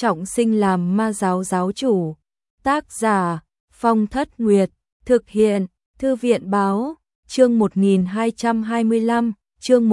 trọng sinh làm ma giáo giáo chủ. Tác giả Phong Thất Nguyệt, thực hiện Thư viện Báo, chương 1225, chương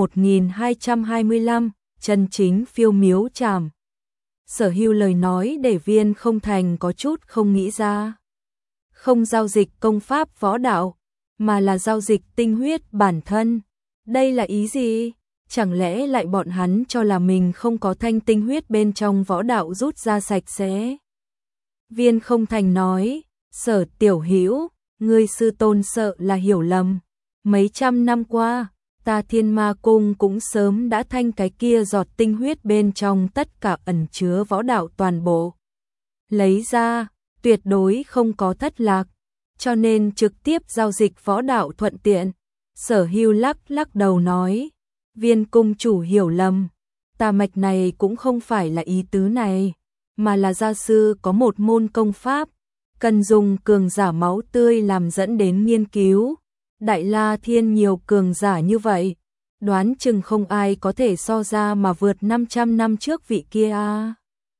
1225, chân chính phiêu miếu trảm. Sở Hưu lời nói để Viên Không Thành có chút không nghĩ ra. Không giao dịch công pháp võ đạo, mà là giao dịch tinh huyết bản thân. Đây là ý gì? Chẳng lẽ lại bọn hắn cho là mình không có thanh tinh huyết bên trong võ đạo rút ra sạch sẽ? Viên Không Thành nói, Sở Tiểu Hữu, ngươi sư tôn sợ là hiểu lầm. Mấy trăm năm qua, ta Thiên Ma Cung cũng sớm đã thanh cái kia giọt tinh huyết bên trong tất cả ẩn chứa võ đạo toàn bộ. Lấy ra, tuyệt đối không có thất lạc, cho nên trực tiếp giao dịch võ đạo thuận tiện. Sở Hưu lắc đầu nói, Viên cung chủ hiểu lầm, ta mạch này cũng không phải là ý tứ này, mà là gia sư có một môn công pháp, cần dùng cường giả máu tươi làm dẫn đến nghiên cứu. Đại La Thiên nhiều cường giả như vậy, đoán chừng không ai có thể so ra mà vượt 500 năm trước vị kia a.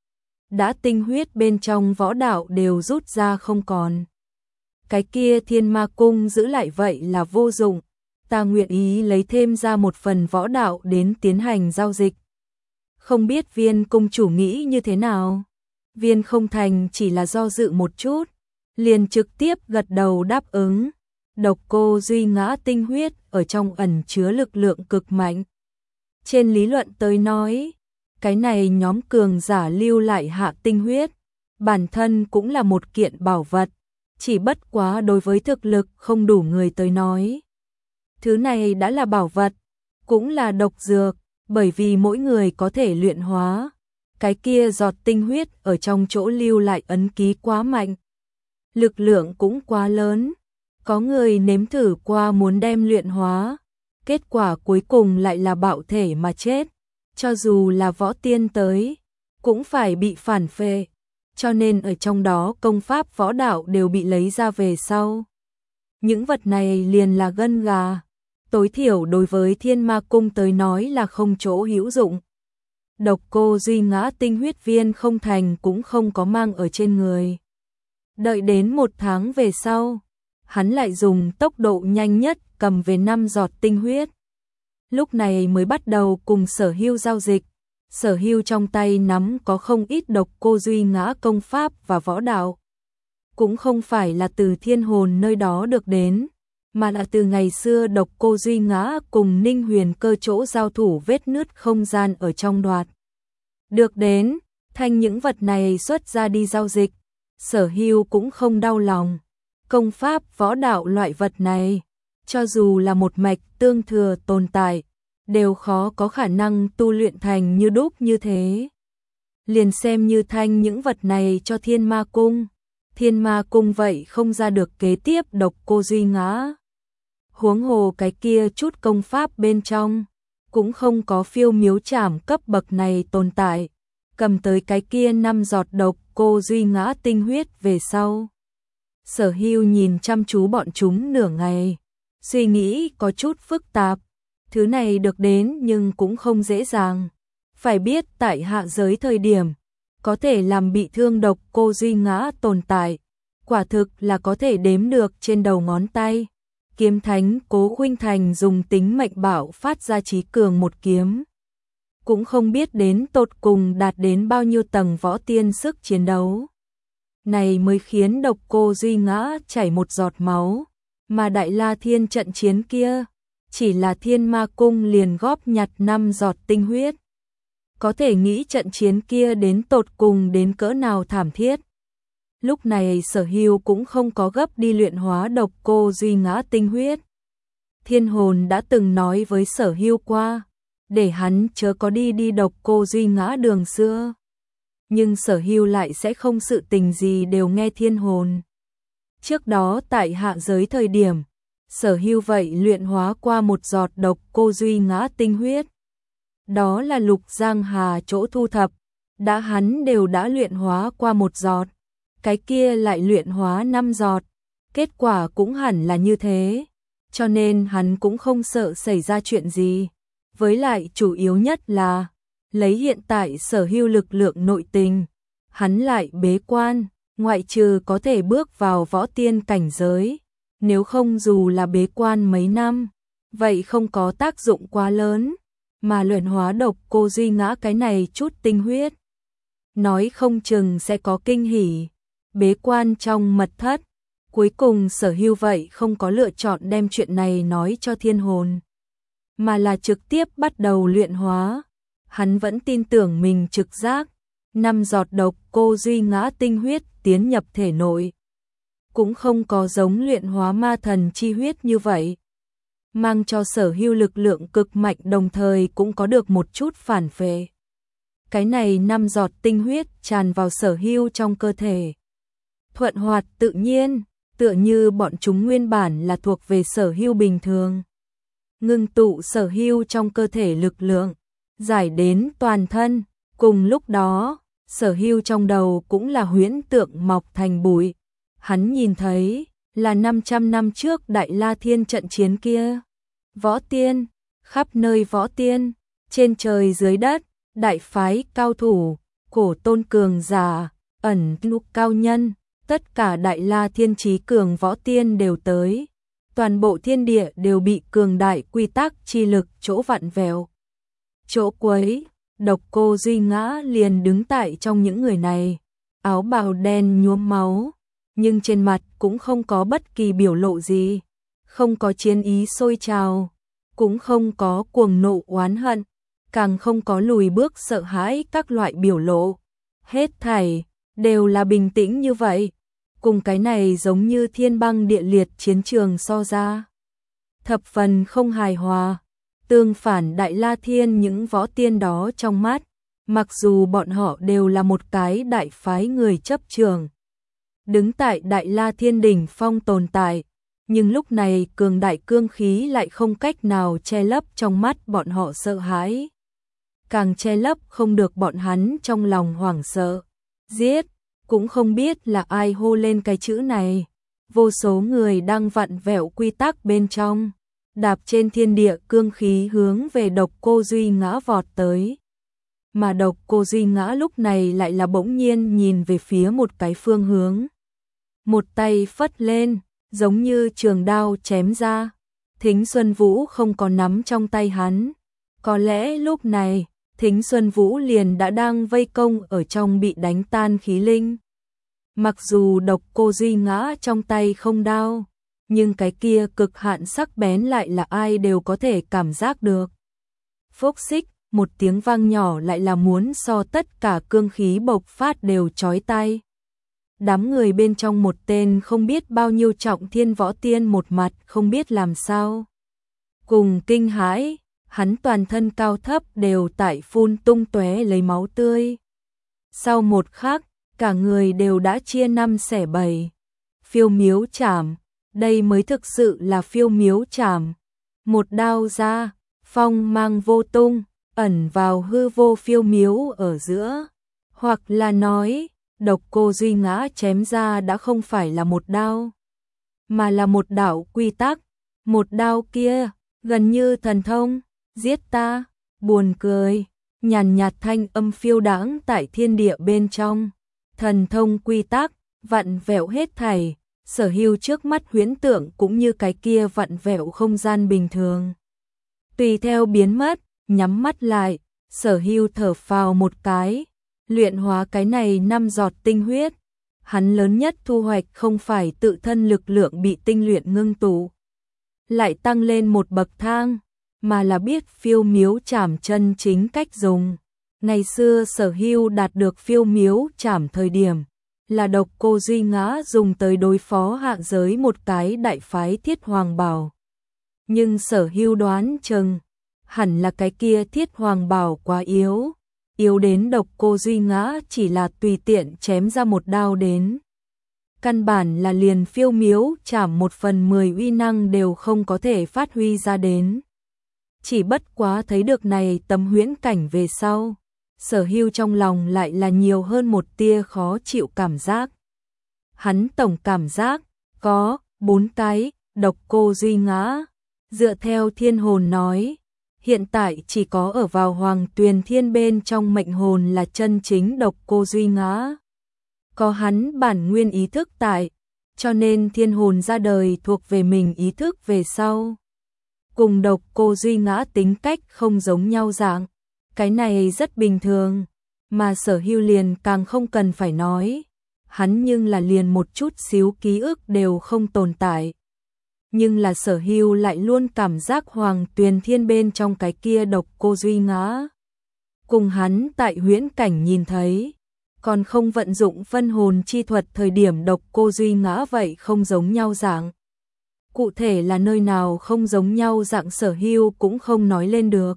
Đã tinh huyết bên trong võ đạo đều rút ra không còn. Cái kia Thiên Ma Cung giữ lại vậy là vô dụng, ta nguyện ý lấy thêm ra một phần võ đạo đến tiến hành giao dịch. Không biết Viên cung chủ nghĩ như thế nào? Viên Không Thành chỉ là do dự một chút, liền trực tiếp gật đầu đáp ứng. Độc cô duy ngã tinh huyết ở trong ẩn chứa lực lượng cực mạnh. Trên lý luận tới nói, cái này nhóm cường giả lưu lại hạ tinh huyết, bản thân cũng là một kiện bảo vật, chỉ bất quá đối với thực lực không đủ người tới nói. Thứ này đã là bảo vật, cũng là độc dược, bởi vì mỗi người có thể luyện hóa. Cái kia giọt tinh huyết ở trong chỗ lưu lại ấn ký quá mạnh, lực lượng cũng quá lớn. Có người nếm thử qua muốn đem luyện hóa, kết quả cuối cùng lại là bạo thể mà chết. Cho dù là võ tiên tới, cũng phải bị phản phệ. Cho nên ở trong đó công pháp võ đạo đều bị lấy ra về sau. Những vật này liền là gân gà, tối thiểu đối với Thiên Ma Cung tới nói là không chỗ hữu dụng. Độc cô duy ngã tinh huyết Viên Không Thành cũng không có mang ở trên người. Đợi đến 1 tháng về sau, hắn lại dùng tốc độ nhanh nhất cầm về 5 giọt tinh huyết. Lúc này mới bắt đầu cùng Sở Hưu giao dịch. Sở Hưu trong tay nắm có không ít độc cô duy ngã công pháp và võ đạo. Cũng không phải là từ Thiên Hồn nơi đó được đến, mà là từ ngày xưa độc cô duy ngã cùng Ninh Huyền Cơ chỗ giao thủ vết nứt không gian ở trong đoạt. Được đến, thanh những vật này xuất ra đi giao dịch, Sở Hưu cũng không đau lòng. Công pháp võ đạo loại vật này, cho dù là một mạch tương thừa tồn tại, đều khó có khả năng tu luyện thành như đúc như thế. Liền xem như thanh những vật này cho Thiên Ma Cung, Thiên Ma Cung vậy không ra được kế tiếp độc cô duy ngã. Huống hồ cái kia chút công pháp bên trong, cũng không có phiêu miếu trảm cấp bậc này tồn tại. Cầm tới cái kia 5 giọt độc cô duy ngã tinh huyết về sau. Sở Hưu nhìn chăm chú bọn chúng nửa ngày, suy nghĩ có chút phức tạp. Thứ này được đến nhưng cũng không dễ dàng. Phải biết tại hạ giới thời điểm, có thể làm bị thương độc cô duy ngã tồn tại, quả thực là có thể đếm được trên đầu ngón tay. Kiếm thánh Cố Khuynh Thành dùng tính mệnh bảo phát ra chí cường một kiếm. Cũng không biết đến tột cùng đạt đến bao nhiêu tầng võ tiên sức chiến đấu. Này mới khiến độc cô duy ngã chảy một giọt máu, mà Đại La Thiên trận chiến kia, chỉ là Thiên Ma Cung liền góp nhặt 5 giọt tinh huyết. Có thể nghĩ trận chiến kia đến tột cùng đến cỡ nào thảm thiết. Lúc này Sở Hưu cũng không có gấp đi luyện hóa độc cô duy ngã tinh huyết. Thiên Hồn đã từng nói với Sở Hưu qua, để hắn chớ có đi độc cô duy ngã đường xưa. Nhưng Sở Hưu lại sẽ không sự tình gì đều nghe Thiên Hồn. Trước đó tại hạ giới thời điểm, Sở Hưu vậy luyện hóa qua một giọt độc cô duy ngã tinh huyết. Đó là Lục Giang Hà chỗ thu thập, đã hắn đều đã luyện hóa qua một giọt, cái kia lại luyện hóa 5 giọt, kết quả cũng hẳn là như thế, cho nên hắn cũng không sợ xảy ra chuyện gì. Với lại chủ yếu nhất là lấy hiện tại Sở Hưu lực lượng nội tình, hắn lại bế quan, ngoại trừ có thể bước vào võ tiên cảnh giới, nếu không dù là bế quan mấy năm, vậy không có tác dụng quá lớn, mà luyện hóa độc cô Duy Ngã cái này chút tinh huyết, nói không chừng sẽ có kinh hỉ. Bế quan trong mật thất, cuối cùng Sở Hưu vậy không có lựa chọn đem chuyện này nói cho Thiên Hồn, mà là trực tiếp bắt đầu luyện hóa. Hắn vẫn tin tưởng mình trực giác, 5 giọt độc cô Duy Ngã tinh huyết tiến nhập thể nội, cũng không có giống luyện hóa ma thần chi huyết như vậy, mang cho Sở Hưu lực lượng cực mạnh, đồng thời cũng có được một chút phản phệ. Cái này 5 giọt tinh huyết tràn vào Sở Hưu trong cơ thể, thuận hoạt tự nhiên, tựa như bọn chúng nguyên bản là thuộc về Sở Hưu bình thường. Ngưng tụ Sở Hưu trong cơ thể lực lượng, giải đến toàn thân, cùng lúc đó, Sở Hưu trong đầu cũng là huyễn tượng mọc thành bụi. Hắn nhìn thấy là 500 năm trước Đại La Thiên trận chiến kia. Võ tiên, khắp nơi võ tiên, trên trời dưới đất, đại phái cao thủ, cổ tôn cường giả, ẩn núp cao nhân, tất cả Đại La Thiên trí cường võ tiên đều tới. Toàn bộ thiên địa đều bị cường đại quy tắc chi lực chỗ vặn vẹo, chỗ quấy. Độc cô Duy Ngã liền đứng tại trong những người này, áo bào đen nhuốm máu, nhưng trên mặt cũng không có bất kỳ biểu lộ gì, không có chiến ý sôi trào, cũng không có cuồng nộ oán hận, càng không có lùi bước sợ hãi các loại biểu lộ. Hết thảy đều là bình tĩnh như vậy, cùng cái này giống như thiên băng địa liệt chiến trường so ra, thập phần không hài hòa. Tương phản, Đại La Thiên những võ tiên đó trong mắt, mặc dù bọn họ đều là một cái đại phái người chấp trường, đứng tại Đại La Thiên đỉnh phong tồn tại, nhưng lúc này cường đại cương khí lại không cách nào che lấp trong mắt bọn họ sợ hãi, càng che lấp không được bọn hắn trong lòng hoảng sợ. Giết, cũng không biết là ai hô lên cái chữ này, vô số người đang vặn vẹo quy tắc bên trong, đạp trên thiên địa cương khí hướng về độc cô Duy Ngã vọt tới. Mà độc cô Duy Ngã lúc này lại là bỗng nhiên nhìn về phía một cái phương hướng, một tay phất lên, giống như trường đao chém ra. Thính Xuân Vũ không có nắm trong tay hắn, có lẽ lúc này Thính Xuân Vũ liền đã đang vây công ở trong bị đánh tan khí linh. Mặc dù độc cô Duy Ngã trong tay không đao, nhưng cái kia cực hạn sắc bén lại là ai đều có thể cảm giác được. Phốc xích, một tiếng vang nhỏ lại là muốn so tất cả cương khí bộc phát đều chói tai. Đám người bên trong một tên không biết bao nhiêu trọng thiên võ tiên một mặt không biết làm sao. Cùng kinh hãi, hắn toàn thân cao thấp đều tại phun tung tóe lấy máu tươi. Sau một khắc, cả người đều đã chia năm xẻ bảy. Phiêu miếu chảm, đây mới thực sự là phiêu miếu chảm. Một đao ra, phong mang vô tung, ẩn vào hư vô phiêu miếu ở giữa. Hoặc là nói, độc cô Duy Ngã chém ra đã không phải là một đao, mà là một đạo quy tắc. Một đao kia, gần như thần thông, giết ta, buồn cười, nhàn nhạt thanh âm phiêu đãng tại thiên địa bên trong. Thần thông quy tắc, vặn vẹo hết thảy, Sở Hưu trước mắt huyễn tượng cũng như cái kia vặn vẹo không gian bình thường. Tùy theo biến mất, nhắm mắt lại, Sở Hưu thở phào một cái, luyện hóa cái này 5 giọt tinh huyết. Hắn lớn nhất thu hoạch không phải tự thân lực lượng bị tinh luyện ngưng tụ, lại tăng lên một bậc thang, mà là biết phiêu miếu chảm chân chính cách dùng. Ngày xưa Sở Hưu đạt được phiêu miếu chảm thời điểm, là độc cô Duy Ngã dùng tới đối phó hạ giới một cái đại phái Thiết Hoàng Bảo. Nhưng Sở Hưu đoán chừng, hẳn là cái kia Thiết Hoàng Bảo quá yếu, yếu đến độc cô Duy Ngã chỉ là tùy tiện chém ra một đao đến. Căn bản là liền phiêu miếu chảm 1/10 uy năng đều không có thể phát huy ra đến. Chỉ bất quá thấy được này tấm huyễn cảnh về sau, Sở Hưu trong lòng lại là nhiều hơn một tia khó chịu cảm giác. Hắn tổng cảm giác có 4 cái độc cô Duy Ngã. Dựa theo Thiên Hồn nói, hiện tại chỉ có ở vào Hoàng Tuyền Thiên bên trong mệnh hồn là chân chính Độc Cô Duy Ngã. Có hắn bản nguyên ý thức tại, cho nên thiên hồn ra đời thuộc về mình ý thức về sau. Cùng Độc Cô Duy Ngã tính cách không giống nhau dạng, cái này rất bình thường, mà Sở Hưu liền càng không cần phải nói, hắn nhưng là liền một chút xíu ký ức đều không tồn tại. Nhưng là Sở Hưu lại luôn cảm giác Hoàng Tuyền Thiên bên trong cái kia Độc Cô Duy Ngã. Cùng hắn tại huyễn cảnh nhìn thấy, còn không vận dụng phân hồn chi thuật thời điểm Độc Cô Duy Ngã vậy không giống nhau dạng. Cụ thể là nơi nào không giống nhau dạng Sở Hưu cũng không nói lên được.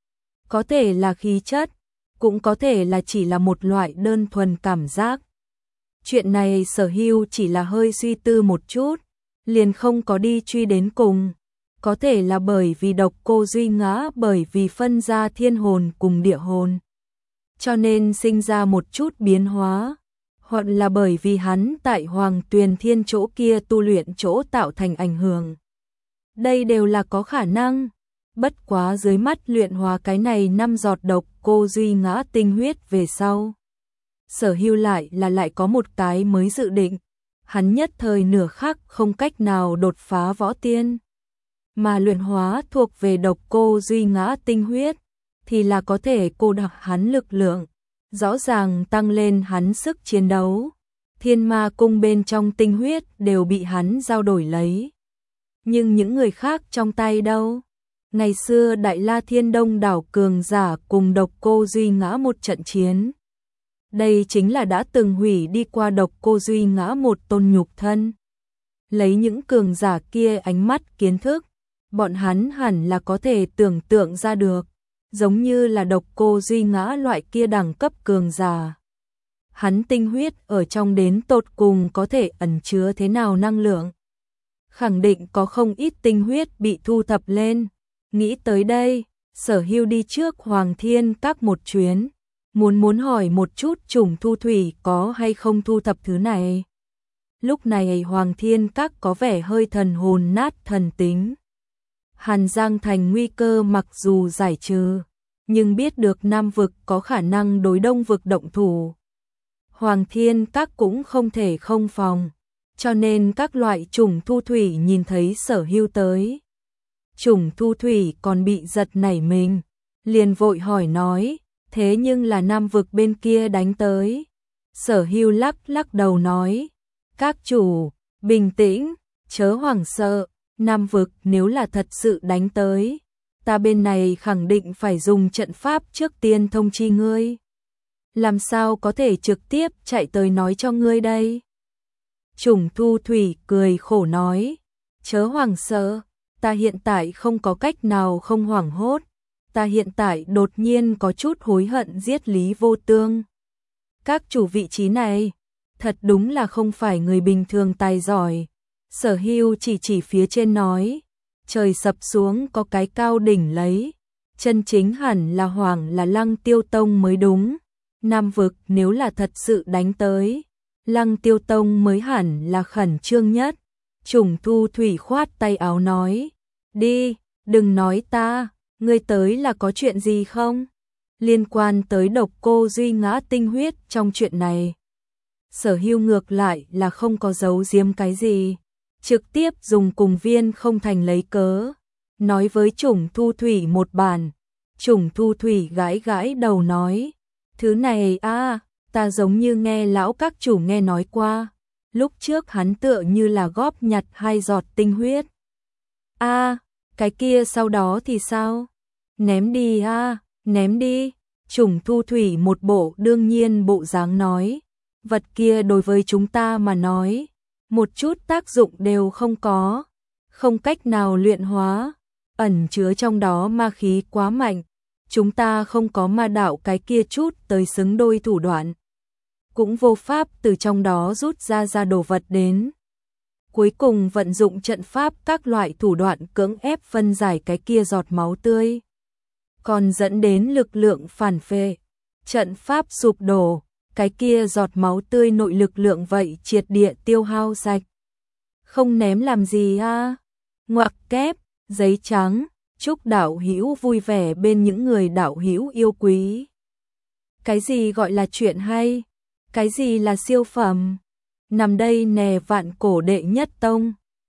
Có thể là khí chất, cũng có thể là chỉ là một loại đơn thuần cảm giác. Chuyện này Sở Hưu chỉ là hơi suy tư một chút, liền không có đi truy đến cùng. Có thể là bởi vì Độc Cô Duy Ngã bởi vì phân ra thiên hồn cùng địa hồn, cho nên sinh ra một chút biến hóa, hoặc là bởi vì hắn tại Hoàng Tuyền Thiên chỗ kia tu luyện chỗ tạo thành ảnh hưởng. Đây đều là có khả năng. Bất quá dưới mắt luyện hóa cái này 5 giọt Độc Cô Duy Ngã tinh huyết về sau, Sở Hưu lại có một cái mới dự định. Hắn nhất thời nửa khắc không cách nào đột phá võ tiên, mà luyện hóa thuộc về Độc Cô Duy Ngã tinh huyết thì là có thể cô đặc hắn lực lượng, rõ ràng tăng lên hắn sức chiến đấu. Thiên Ma cung bên trong tinh huyết đều bị hắn giao đổi lấy. Nhưng những người khác trong tay đâu? Ngày xưa Đại La Thiên Đông đảo cường giả cùng Độc Cô Duy Ngã một trận chiến. Đây chính là đã từng hủy đi qua Độc Cô Duy Ngã một tôn nhục thân. Lấy những cường giả kia ánh mắt kiến thức, bọn hắn hẳn là có thể tưởng tượng ra được, giống như là Độc Cô Duy Ngã loại kia đẳng cấp cường giả. Hắn tinh huyết ở trong đến tột cùng có thể ẩn chứa thế nào năng lượng. Khẳng định có không ít tinh huyết bị thu thập lên. Nghĩ tới đây, Sở Hưu đi trước Hoàng Thiên Các một chuyến, muốn hỏi một chút Trùng Thu Thủy có hay không thu thập thứ này. Lúc này Hoàng Thiên Các có vẻ hơi thần hồn nát thần tính. Hàn Giang Thành nguy cơ mặc dù giải trừ, nhưng biết được Nam vực có khả năng đối Đông vực động thủ. Hoàng Thiên Các cũng không thể không phòng, cho nên các loại Trùng Thu Thủy nhìn thấy Sở Hưu tới. Trùng Thu Thủy còn bị giật nảy mình, liền vội hỏi nói, thế nhưng là Nam vực bên kia đánh tới. Sở Hưu lắc đầu nói, các chủ, bình tĩnh, chớ hoảng sợ, Nam vực nếu là thật sự đánh tới, ta bên này khẳng định phải dùng trận pháp trước tiên thông chi ngươi. Làm sao có thể trực tiếp chạy tới nói cho ngươi đây? Trùng Thu Thủy cười khổ nói, chớ hoảng sợ, ta hiện tại không có cách nào không hoảng hốt, ta hiện tại đột nhiên có chút hối hận giết Lý Vô Tương. Các chủ vị trí này, thật đúng là không phải người bình thường tài giỏi. Sở Hưu chỉ phía trên nói, trời sập xuống có cái cao đỉnh lấy, chân chính hẳn là Hoàng là Lăng Tiêu Tông mới đúng. Nam vực nếu là thật sự đánh tới, Lăng Tiêu Tông mới hẳn là khẩn trương nhất. Trùng Thu Thủy khoát tay áo nói, đi, đừng nói ta, ngươi tới là có chuyện gì không? Liên quan tới Độc Cô Duy Ngã tinh huyết trong chuyện này. Sở Hưu ngược lại là không có giấu giếm cái gì, trực tiếp dùng cùng viên không thành lấy cớ, nói với Trùng Thu Thủy một bản. Trùng Thu Thủy gãi đầu nói, thứ này ta giống như nghe lão các chủ nghe nói qua, lúc trước hắn tựa như là góp nhặt 2 giọt tinh huyết. Cái kia sau đó thì sao? Ném đi ném đi. Trùng Thu Thủy một bộ đương nhiên bộ dáng nói, vật kia đối với chúng ta mà nói, một chút tác dụng đều không có, không cách nào luyện hóa, ẩn chứa trong đó ma khí quá mạnh, chúng ta không có ma đạo cái kia chút tới xứng đôi thủ đoạn, cũng vô pháp từ trong đó rút ra đồ vật đến. Cuối cùng vận dụng trận pháp các loại thủ đoạn cưỡng ép phân giải cái kia giọt máu tươi, còn dẫn đến lực lượng phản phệ, trận pháp sụp đổ, cái kia giọt máu tươi nội lực lượng vậy triệt địa tiêu hao sạch. Không ném làm gì ngoặc kép, giấy trắng, chúc đạo hữu vui vẻ bên những người đạo hữu yêu quý. Cái gì gọi là chuyện hay? Cái gì là siêu phẩm? Nằm đây nè vạn cổ đệ nhất tông.